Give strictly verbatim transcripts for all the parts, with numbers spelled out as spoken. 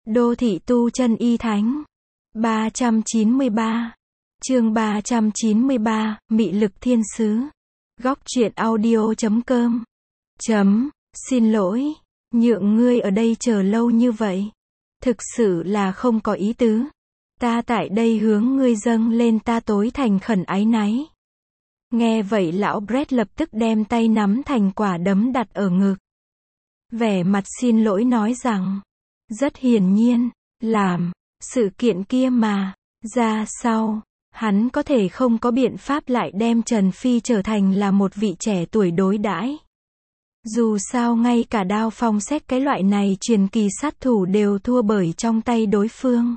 Đô thị tu chân y thánh. ba trăm chín mươi ba. Chương ba trăm chín mươi ba, Mị lực thiên sứ. Góc truyện audio chấm com. Chấm, xin lỗi, nhượng ngươi ở đây chờ lâu như vậy. Thực sự là không có ý tứ. Ta tại đây hướng ngươi dâng lên ta tối thành khẩn áy náy. Nghe vậy lão Brett lập tức đem tay nắm thành quả đấm đặt ở ngực. Vẻ mặt xin lỗi nói rằng, rất hiển nhiên, làm, sự kiện kia mà, ra sau, hắn có thể không có biện pháp lại đem Trần Phi trở thành là một vị trẻ tuổi đối đãi. Dù sao ngay cả đao phong xét cái loại này truyền kỳ sát thủ đều thua bởi trong tay đối phương.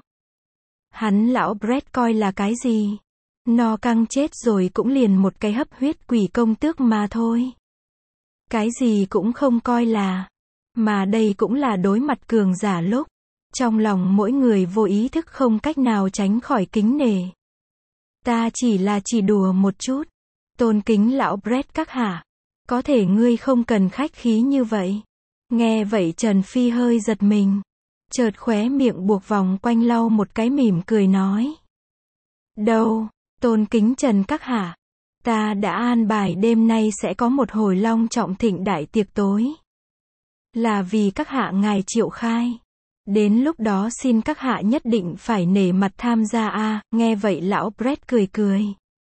Hắn lão Brett coi là cái gì? No căng chết rồi cũng liền một cái hấp huyết quỷ công tước mà thôi. Cái gì cũng không coi là. Mà đây cũng là đối mặt cường giả lúc. Trong lòng mỗi người vô ý thức không cách nào tránh khỏi kính nể. Ta chỉ là chỉ đùa một chút. Tôn kính lão Brett các hạ. Có thể ngươi không cần khách khí như vậy. Nghe vậy Trần Phi hơi giật mình. Chợt khóe miệng buộc vòng quanh lau một cái mỉm cười nói. Đâu, tôn kính Trần các hạ. Ta đã an bài đêm nay sẽ có một hồi long trọng thịnh đại tiệc tối. Là vì các hạ ngài triệu khai. Đến lúc đó xin các hạ nhất định phải nể mặt tham gia a. À, nghe vậy lão Brett cười cười.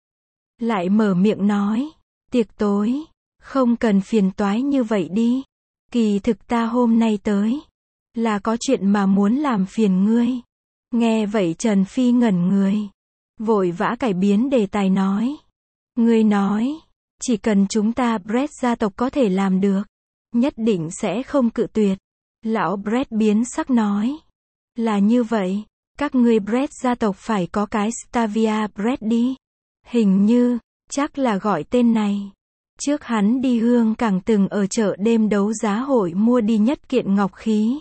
Lại mở miệng nói. Tiệc tối. Không cần phiền toái như vậy đi. Kỳ thực ta hôm nay tới. Là có chuyện mà muốn làm phiền ngươi. Nghe vậy Trần Phi ngẩn người. Vội vã cải biến đề tài nói. Ngươi nói. Chỉ cần chúng ta Brett gia tộc có thể làm được. Nhất định sẽ không cự tuyệt. Lão Brett biến sắc nói. Là như vậy. Các ngươi Brett gia tộc phải có cái Stavia Brett đi. Hình như. Chắc là gọi tên này. Trước hắn đi Hương Cảng từng ở chợ đêm đấu giá hội mua đi nhất kiện ngọc khí.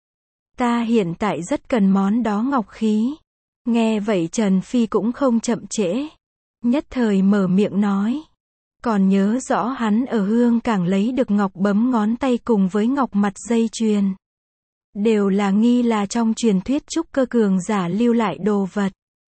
Ta hiện tại rất cần món đó ngọc khí. Nghe vậy Trần Phi cũng không chậm trễ. Nhất thời mở miệng nói. Còn nhớ rõ hắn ở Hương Cảng lấy được ngọc bấm ngón tay cùng với ngọc mặt dây chuyền. Đều là nghi là trong truyền thuyết trúc cơ cường giả lưu lại đồ vật.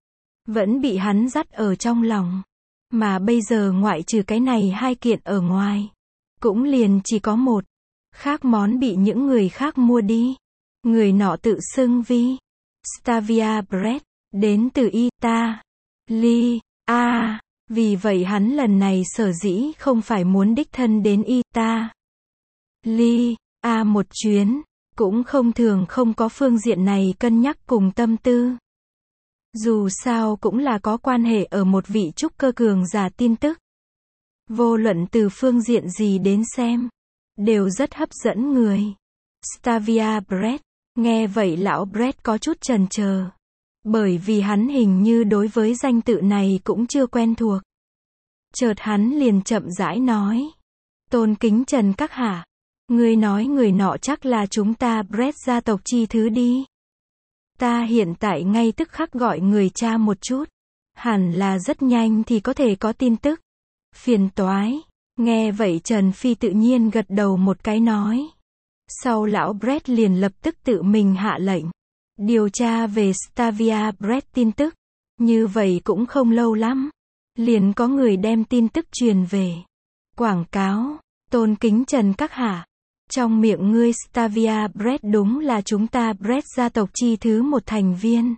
Vẫn bị hắn dắt ở trong lòng. Mà bây giờ ngoại trừ cái này hai kiện ở ngoài. Cũng liền chỉ có một. Khác món bị những người khác mua đi. Người nọ tự xưng vi. Stavia Brett. Đến từ Italy. A. Vì vậy hắn lần này sở dĩ không phải muốn đích thân đến Italy. A một chuyến. Cũng không thường không có phương diện này cân nhắc cùng tâm tư. Dù sao cũng là có quan hệ ở một vị trúc cơ cường giả tin tức. Vô luận từ phương diện gì đến xem. Đều rất hấp dẫn người. Stavia Brett. Nghe vậy lão Brett có chút chần chờ. Bởi vì hắn hình như đối với danh tự này cũng chưa quen thuộc. Chợt hắn liền chậm rãi nói. Tôn kính Trần các hạ. Ngươi nói người nọ chắc là chúng ta Brett gia tộc chi thứ đi. Ta hiện tại ngay tức khắc gọi người tra một chút. Hẳn là rất nhanh thì có thể có tin tức. Phiền toái. Nghe vậy Trần Phi tự nhiên gật đầu một cái nói. Sau lão Brett liền lập tức tự mình hạ lệnh. Điều tra về Stavia Brett tin tức. Như vậy cũng không lâu lắm. Liền có người đem tin tức truyền về. Quảng cáo. Tôn kính Trần các hạ. Trong miệng ngươi Stavia Brett đúng là chúng ta Brett gia tộc chi thứ một thành viên.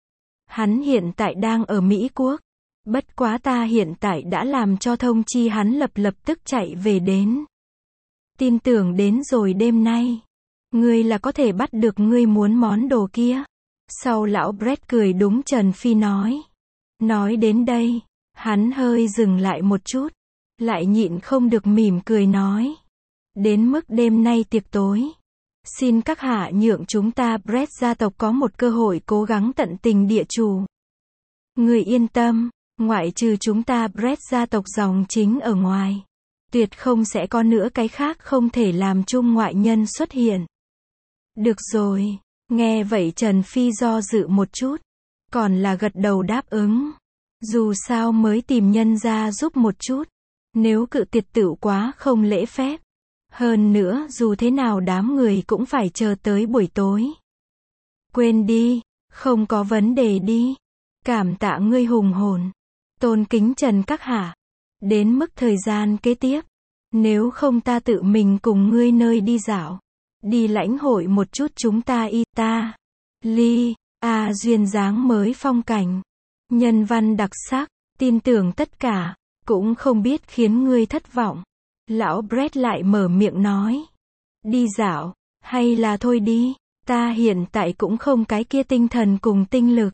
Hắn hiện tại đang ở Mỹ Quốc. Bất quá ta hiện tại đã làm cho thông chi hắn lập lập tức chạy về đến. Tin tưởng đến rồi đêm nay. Ngươi là có thể bắt được ngươi muốn món đồ kia. Sau lão Brett cười đúng Trần Phi nói. Nói đến đây. Hắn hơi dừng lại một chút. Lại nhịn không được mỉm cười nói. Đến mức đêm nay tiệc tối. Xin các hạ nhượng chúng ta Brett gia tộc có một cơ hội cố gắng tận tình địa chủ. Người yên tâm. Ngoại trừ chúng ta Brett gia tộc dòng chính ở ngoài. Tuyệt không sẽ có nữa cái khác không thể làm chung ngoại nhân xuất hiện. Được rồi. Nghe vậy Trần Phi do dự một chút. Còn là gật đầu đáp ứng. Dù sao mới tìm nhân ra giúp một chút. Nếu cự tuyệt tựu quá không lễ phép. Hơn nữa dù thế nào đám người cũng phải chờ tới buổi tối. Quên đi, không có vấn đề đi. Cảm tạ ngươi hùng hồn. Tôn kính Trần Các Hạ. Đến mức thời gian kế tiếp, nếu không ta tự mình cùng ngươi nơi đi dạo. Đi lãnh hội một chút chúng ta y ta. Ly, a duyên dáng mới phong cảnh. Nhân văn đặc sắc, tin tưởng tất cả, cũng không biết khiến ngươi thất vọng. Lão Brett lại mở miệng nói. Đi dạo, hay là thôi đi, ta hiện tại cũng không cái kia tinh thần cùng tinh lực.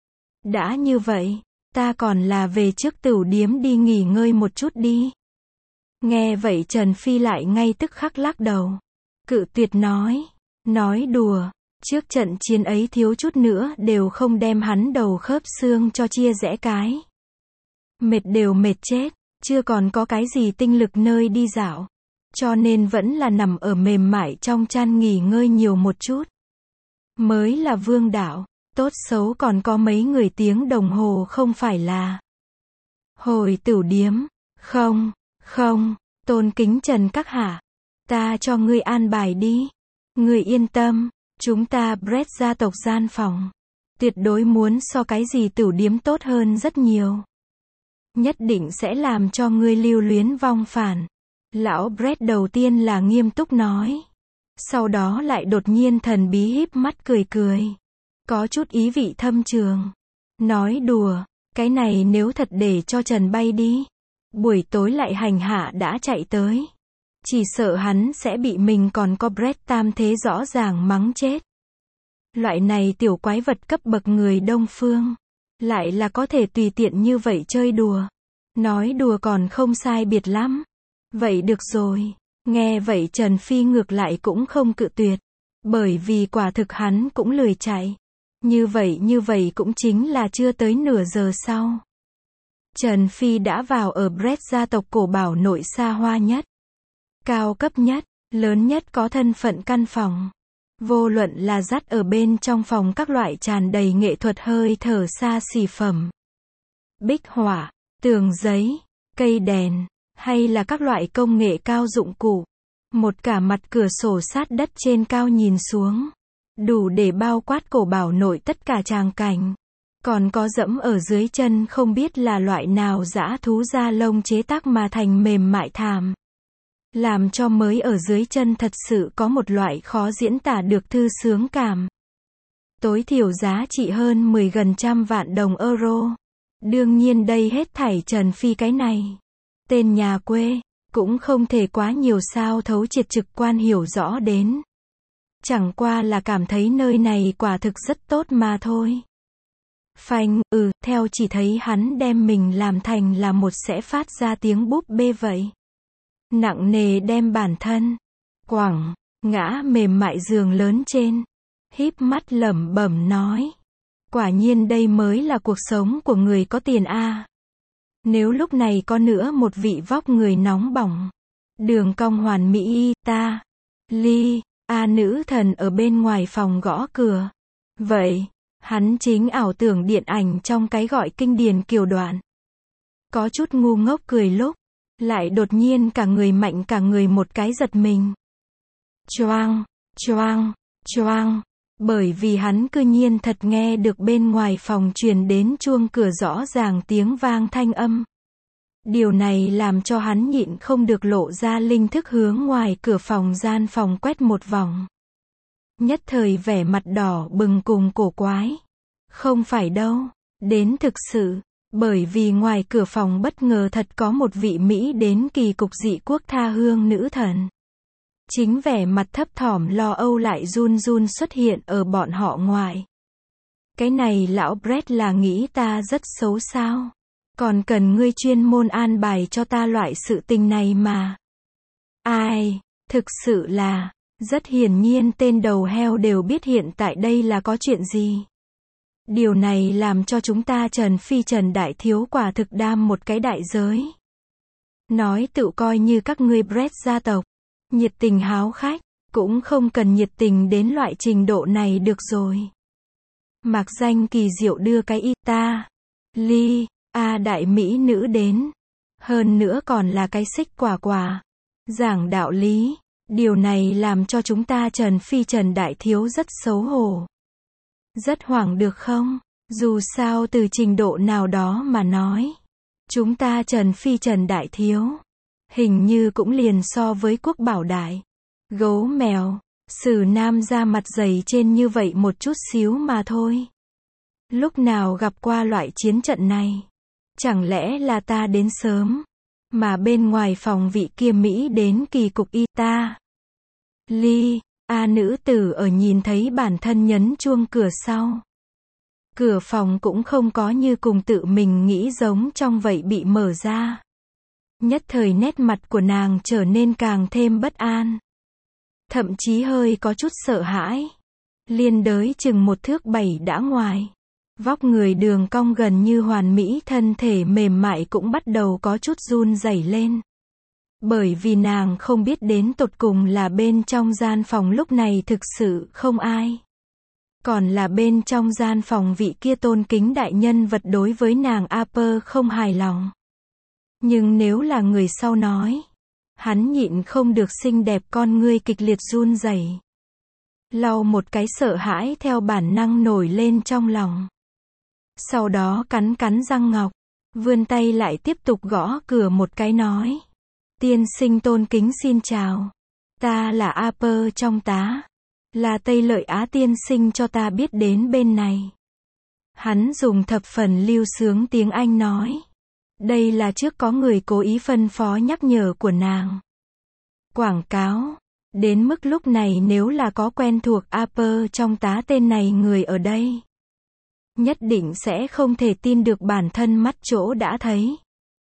Đã như vậy, ta còn là về trước tửu điếm đi nghỉ ngơi một chút đi. Nghe vậy Trần Phi lại ngay tức khắc lắc đầu. Cự tuyệt nói. Nói đùa, trước trận chiến ấy thiếu chút nữa đều không đem hắn đầu khớp xương cho chia rẽ cái. Mệt đều mệt chết, chưa còn có cái gì tinh lực nơi đi dạo. Cho nên vẫn là nằm ở mềm mại trong chăn nghỉ ngơi nhiều một chút. Mới là vương đạo, tốt xấu còn có mấy người tiếng đồng hồ không phải là. Hồi tửu điếm, không, không, tôn kính Trần Các Hạ. Ta cho ngươi an bài đi. Ngươi yên tâm, chúng ta Brett gia tộc gian phòng. Tuyệt đối muốn so cái gì tửu điếm tốt hơn rất nhiều. Nhất định sẽ làm cho ngươi lưu luyến vong phản. Lão Brett đầu tiên là nghiêm túc nói. Sau đó lại đột nhiên thần bí híp mắt cười cười. Có chút ý vị thâm trường. Nói đùa, cái này nếu thật để cho Trần bay đi. Buổi tối lại hành hạ đã chạy tới. Chỉ sợ hắn sẽ bị mình còn có Brett tam thế rõ ràng mắng chết. Loại này tiểu quái vật cấp bậc người Đông Phương. Lại là có thể tùy tiện như vậy chơi đùa. Nói đùa còn không sai biệt lắm. Vậy được rồi. Nghe vậy Trần Phi ngược lại cũng không cự tuyệt. Bởi vì quả thực hắn cũng lười chạy. Như vậy như vậy cũng chính là chưa tới nửa giờ sau. Trần Phi đã vào ở Brett gia tộc cổ bảo nội xa hoa nhất. Cao cấp nhất, lớn nhất có thân phận căn phòng. Vô luận là dắt ở bên trong phòng các loại tràn đầy nghệ thuật hơi thở xa xỉ phẩm. Bích họa, tường giấy, cây đèn, hay là các loại công nghệ cao dụng cụ. Một cả mặt cửa sổ sát đất trên cao nhìn xuống. Đủ để bao quát cổ bảo nội tất cả tràng cảnh. Còn có dẫm ở dưới chân không biết là loại nào dã thú da lông chế tác mà thành mềm mại thảm. Làm cho mới ở dưới chân thật sự có một loại khó diễn tả được thư sướng cảm. Tối thiểu giá trị hơn mười gần trăm vạn đồng euro. Đương nhiên đây hết thảy Trần Phi cái này. Tên nhà quê, cũng không thể quá nhiều sao thấu triệt trực quan hiểu rõ đến. Chẳng qua là cảm thấy nơi này quả thực rất tốt mà thôi. Phanh, ừ, theo chỉ thấy hắn đem mình làm thành là một sẽ phát ra tiếng búp bê vậy. Nặng nề đem bản thân, quẳng, ngã mềm mại giường lớn trên. Híp mắt lẩm bẩm nói. Quả nhiên đây mới là cuộc sống của người có tiền a. Nếu lúc này có nữa một vị vóc người nóng bỏng. Đường cong hoàn mỹ y ta. Ly, a nữ thần ở bên ngoài phòng gõ cửa. Vậy, hắn chính ảo tưởng điện ảnh trong cái gọi kinh điển kiều đoạn. Có chút ngu ngốc cười lúc. Lại đột nhiên cả người mạnh cả người một cái giật mình. Choang, choang, choang. Bởi vì hắn cư nhiên thật nghe được bên ngoài phòng truyền đến chuông cửa rõ ràng tiếng vang thanh âm. Điều này làm cho hắn nhịn không được lộ ra linh thức hướng ngoài cửa phòng gian phòng quét một vòng. Nhất thời vẻ mặt đỏ bừng cùng cổ quái. Không phải đâu, đến thực sự. Bởi vì ngoài cửa phòng bất ngờ thật có một vị Mỹ đến kỳ cục dị quốc tha hương nữ thần. Chính vẻ mặt thấp thỏm lo âu lại run run xuất hiện ở bọn họ ngoài. Cái này lão Brett là nghĩ ta rất xấu sao? Còn cần ngươi chuyên môn an bài cho ta loại sự tình này mà. Ai, thực sự là, rất hiển nhiên tên đầu heo đều biết hiện tại đây là có chuyện gì. Điều này làm cho chúng ta Trần Phi Trần Đại Thiếu quả thực đam một cái đại giới. Nói tự coi như các ngươi Brett gia tộc. Nhiệt tình háo khách, cũng không cần nhiệt tình đến loại trình độ này được rồi. Mạc danh kỳ diệu đưa cái y ta. Ly, a đại mỹ nữ đến. Hơn nữa còn là cái xích quả quả. Giảng đạo lý. Điều này làm cho chúng ta Trần Phi Trần Đại Thiếu rất xấu hổ. Rất hoảng được không? Dù sao từ trình độ nào đó mà nói, chúng ta Trần Phi Trần Đại Thiếu, hình như cũng liền so với Quốc Bảo Đại, Gấu Mèo, Sử Nam ra mặt dày trên như vậy một chút xíu mà thôi. Lúc nào gặp qua loại chiến trận này? Chẳng lẽ là ta đến sớm, mà bên ngoài phòng vị kia Mỹ đến kỳ cục y ta. Ly, A nữ tử ở nhìn thấy bản thân nhấn chuông cửa sau. Cửa phòng cũng không có như cùng tự mình nghĩ giống trong vậy bị mở ra. Nhất thời nét mặt của nàng trở nên càng thêm bất an. Thậm chí hơi có chút sợ hãi. Liên đới chừng một thước bảy đã ngoài. Vóc người đường cong gần như hoàn mỹ, thân thể mềm mại cũng bắt đầu có chút run rẩy lên. Bởi vì nàng không biết đến tột cùng là bên trong gian phòng lúc này thực sự không ai. Còn là bên trong gian phòng vị kia tôn kính đại nhân vật đối với nàng Aper không hài lòng. Nhưng nếu là người sau nói, hắn nhịn không được xinh đẹp con ngươi kịch liệt run rẩy. Lau một cái sợ hãi theo bản năng nổi lên trong lòng. Sau đó cắn cắn răng ngọc, vươn tay lại tiếp tục gõ cửa một cái nói. Tiên sinh tôn kính xin chào. Ta là Aper trong tá. Là Tây Lợi Á tiên sinh cho ta biết đến bên này. Hắn dùng thập phần lưu sướng tiếng Anh nói. Đây là trước có người cố ý phân phó nhắc nhở của nàng. Quảng cáo. Đến mức lúc này nếu là có quen thuộc Aper trong tá tên này người ở đây, nhất định sẽ không thể tin được bản thân mắt chỗ đã thấy.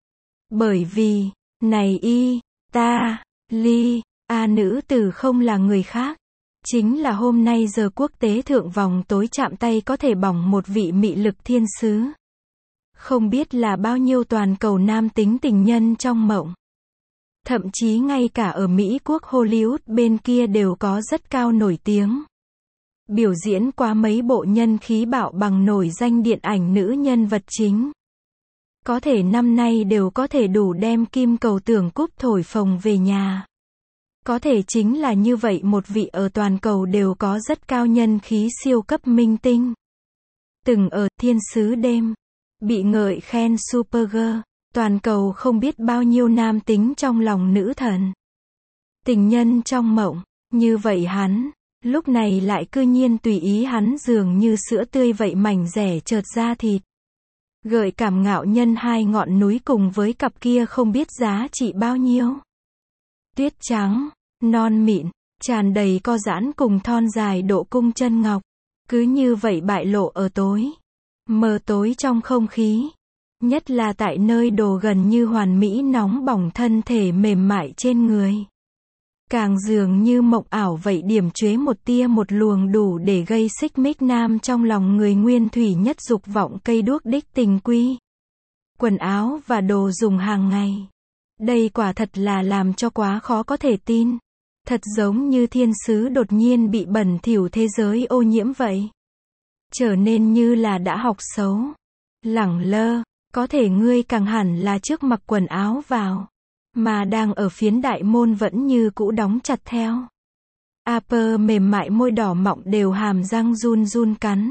Bởi vì, này y, ta, ly, a nữ tử không là người khác. Chính là hôm nay giờ quốc tế thượng vòng tối chạm tay có thể bỏng một vị mị lực thiên sứ. Không biết là bao nhiêu toàn cầu nam tính tình nhân trong mộng. Thậm chí ngay cả ở Mỹ quốc Hollywood bên kia đều có rất cao nổi tiếng. Biểu diễn qua mấy bộ nhân khí bạo bằng nổi danh điện ảnh nữ nhân vật chính. Có thể năm nay đều có thể đủ đem kim cầu tưởng cúp thổi phồng về nhà. Có thể chính là như vậy một vị ở toàn cầu đều có rất cao nhân khí siêu cấp minh tinh. Từng ở Thiên Sứ Đêm, bị ngợi khen Supergirl, toàn cầu không biết bao nhiêu nam tính trong lòng nữ thần. Tình nhân trong mộng, như vậy hắn, lúc này lại cư nhiên tùy ý hắn dường như sữa tươi vậy mảnh rẻ chợt ra thịt. Gợi cảm ngạo nhân hai ngọn núi cùng với cặp kia không biết giá trị bao nhiêu. Tuyết trắng, non mịn, tràn đầy co giãn cùng thon dài độ cung chân ngọc. Cứ như vậy bại lộ ở tối. Mờ tối trong không khí. Nhất là tại nơi đồ gần như hoàn mỹ nóng bỏng thân thể mềm mại trên người. Càng dường như mộng ảo vậy điểm chế một tia một luồng đủ để gây xích mích nam trong lòng người nguyên thủy nhất dục vọng cây đuốc đích tình quy. Quần áo và đồ dùng hàng ngày. Đây quả thật là làm cho quá khó có thể tin. Thật giống như thiên sứ đột nhiên bị bẩn thỉu thế giới ô nhiễm vậy. Trở nên như là đã học xấu. Lẳng lơ, có thể ngươi càng hẳn là trước mặc quần áo vào. Mà đang ở phiến đại môn vẫn như cũ đóng chặt theo. Aper mềm mại môi đỏ mọng đều hàm răng run run cắn.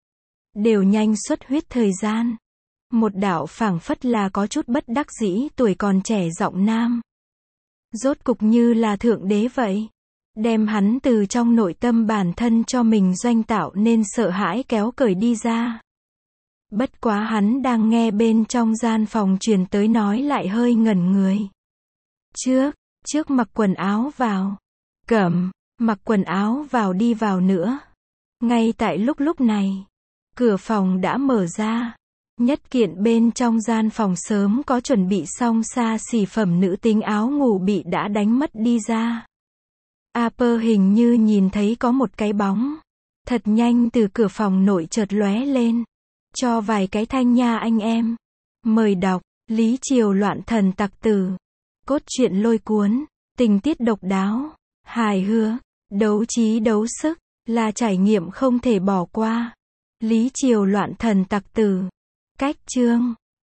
Đều nhanh xuất huyết thời gian. Một đạo phảng phất là có chút bất đắc dĩ tuổi còn trẻ giọng nam. Rốt cục như là thượng đế vậy. Đem hắn từ trong nội tâm bản thân cho mình doanh tạo nên sợ hãi kéo cởi đi ra. Bất quá hắn đang nghe bên trong gian phòng truyền tới nói lại hơi ngẩn người. Trước, trước mặc quần áo vào. Cẩm, mặc quần áo vào đi vào nữa. Ngay tại lúc lúc này, cửa phòng đã mở ra. Nhất kiện bên trong gian phòng sớm có chuẩn bị xong xa xỉ phẩm nữ tính áo ngủ bị đã đánh mất đi ra. Aper hình như nhìn thấy có một cái bóng. Thật nhanh từ cửa phòng nội chợt lóe lên. Cho vài cái thanh nha anh em. Mời đọc, Lý Triều loạn thần tặc tử. Cốt truyện lôi cuốn, tình tiết độc đáo, hài hước, đấu trí đấu sức, là trải nghiệm không thể bỏ qua. Lý Triều loạn thần tặc tử. Cách chương